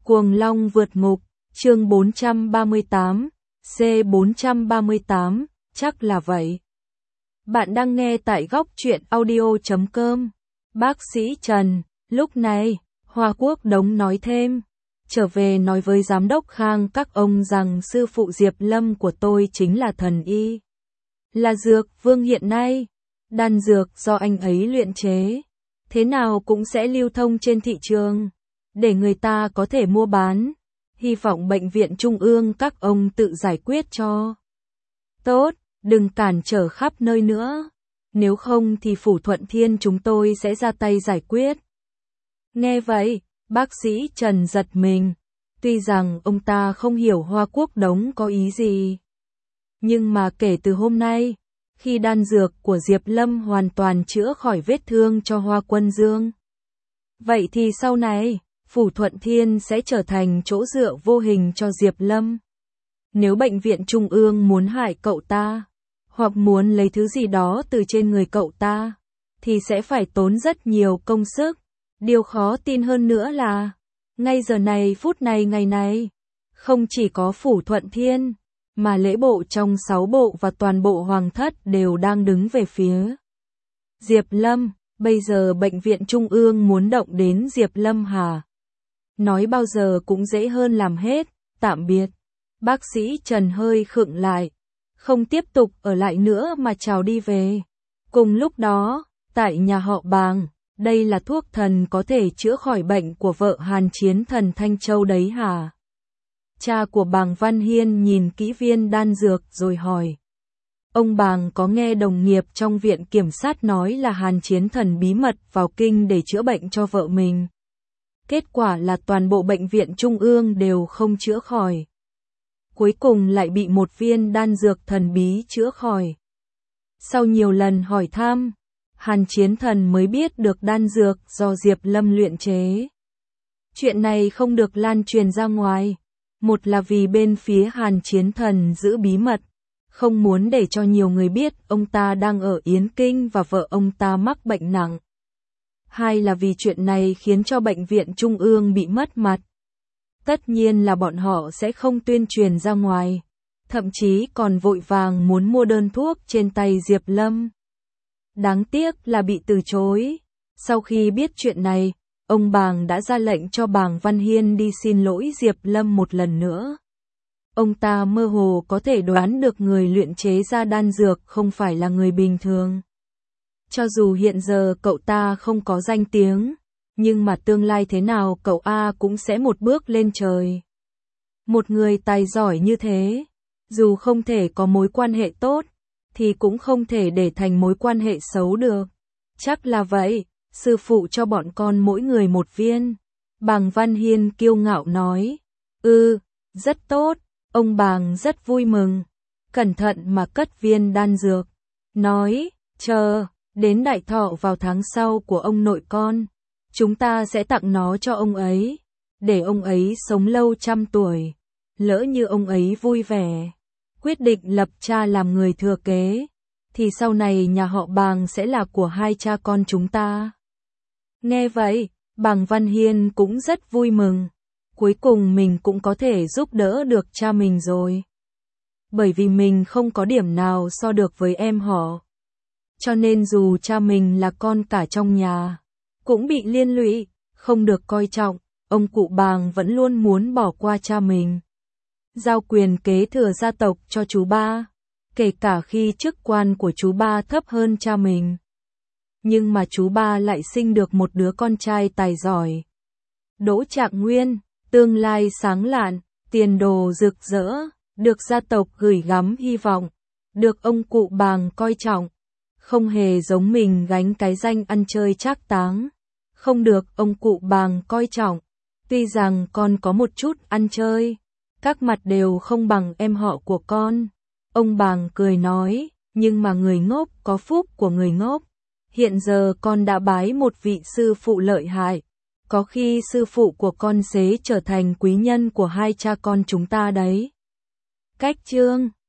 Cuồng Long vượt ngục, chương 438, C438, chắc là vậy. Bạn đang nghe tại góc truyện audio.com. Bác sĩ Trần, lúc này, Hoa Quốc Đống nói thêm, trở về nói với giám đốc Khang các ông rằng sư phụ Diệp Lâm của tôi chính là thần y. Là dược vương hiện nay, đan dược do anh ấy luyện chế, thế nào cũng sẽ lưu thông trên thị trường, để người ta có thể mua bán. Hy vọng bệnh viện trung ương các ông tự giải quyết cho tốt, đừng cản trở khắp nơi nữa. Nếu không thì Phủ Thuận Thiên chúng tôi sẽ ra tay giải quyết. Nghe vậy, bác sĩ Trần giật mình. Tuy rằng ông ta không hiểu Hoa Quốc Đống có ý gì, nhưng mà kể từ hôm nay, khi đan dược của Diệp Lâm hoàn toàn chữa khỏi vết thương cho Hoa Quân Dương, vậy thì sau này, Phủ Thuận Thiên sẽ trở thành chỗ dựa vô hình cho Diệp Lâm. Nếu bệnh viện trung ương muốn hại cậu ta, hoặc muốn lấy thứ gì đó từ trên người cậu ta, thì sẽ phải tốn rất nhiều công sức. Điều khó tin hơn nữa là, ngay giờ này phút này ngày này, không chỉ có Phủ Thuận Thiên, mà lễ bộ trong 6 bộ và toàn bộ hoàng thất đều đang đứng về phía Diệp Lâm. Bây giờ bệnh viện trung ương muốn động đến Diệp Lâm hả? Nói bao giờ cũng dễ hơn làm hết. Tạm biệt. Bác sĩ Trần hơi khựng lại, không tiếp tục ở lại nữa mà chào đi về. Cùng lúc đó, tại nhà họ Bàng, đây là thuốc thần có thể chữa khỏi bệnh của vợ Hàn Chiến Thần Thanh Châu đấy hả? Cha của Bàng Văn Hiên nhìn kỹ viên đan dược rồi hỏi. Ông Bàng có nghe đồng nghiệp trong viện kiểm sát nói là Hàn Chiến Thần bí mật vào kinh để chữa bệnh cho vợ mình. Kết quả là toàn bộ bệnh viện trung ương đều không chữa khỏi. Cuối cùng lại bị một viên đan dược thần bí chữa khỏi. Sau nhiều lần hỏi thăm, Hàn Chiến Thần mới biết được đan dược do Diệp Lâm luyện chế. Chuyện này không được lan truyền ra ngoài. Một là vì bên phía Hàn Chiến Thần giữ bí mật, không muốn để cho nhiều người biết ông ta đang ở Yến Kinh và vợ ông ta mắc bệnh nặng. Hai là vì chuyện này khiến cho bệnh viện trung ương bị mất mặt. Tất nhiên là bọn họ sẽ không tuyên truyền ra ngoài, thậm chí còn vội vàng muốn mua đơn thuốc trên tay Diệp Lâm. Đáng tiếc là bị từ chối. Sau khi biết chuyện này, ông Bàng đã ra lệnh cho Bàng Văn Hiên đi xin lỗi Diệp Lâm một lần nữa. Ông ta mơ hồ có thể đoán được người luyện chế ra đan dược không phải là người bình thường. Cho dù hiện giờ cậu ta không có danh tiếng, nhưng mà tương lai thế nào cậu A cũng sẽ một bước lên trời. Một người tài giỏi như thế, dù không thể có mối quan hệ tốt, thì cũng không thể để thành mối quan hệ xấu được. Chắc là vậy, sư phụ cho bọn con mỗi người một viên. Bàng Văn Hiên kiêu ngạo nói. Rất tốt, ông Bàng rất vui mừng. Cẩn thận mà cất viên đan dược. Nói, chờ, đến đại thọ vào tháng sau của ông nội con. Chúng ta sẽ tặng nó cho ông ấy, để ông ấy sống lâu 100 tuổi. Lỡ như ông ấy vui vẻ, quyết định lập cha làm người thừa kế, thì sau này nhà họ Bàng sẽ là của hai cha con chúng ta. Nghe vậy, Bàng Văn Hiên cũng rất vui mừng. Cuối cùng mình cũng có thể giúp đỡ được cha mình rồi. Bởi vì mình không có điểm nào so được với em họ. Cho nên dù cha mình là con cả trong nhà, cũng bị liên lụy, không được coi trọng, ông cụ Bàng vẫn luôn muốn bỏ qua cha mình. Giao quyền kế thừa gia tộc cho chú ba, kể cả khi chức quan của chú ba thấp hơn cha mình. Nhưng mà chú ba lại sinh được một đứa con trai tài giỏi. Đỗ Trạng Nguyên, tương lai sáng lạn, tiền đồ rực rỡ, được gia tộc gửi gắm hy vọng, được ông cụ Bàng coi trọng. Không hề giống mình gánh cái danh ăn chơi trác táng, không được ông cụ Bàng coi trọng. Tuy rằng con có một chút ăn chơi, các mặt đều không bằng em họ của con. Ông Bàng cười nói, nhưng mà người ngốc có phúc của người ngốc. Hiện giờ con đã bái một vị sư phụ lợi hại. Có khi sư phụ của con sẽ trở thành quý nhân của hai cha con chúng ta đấy. Cách chương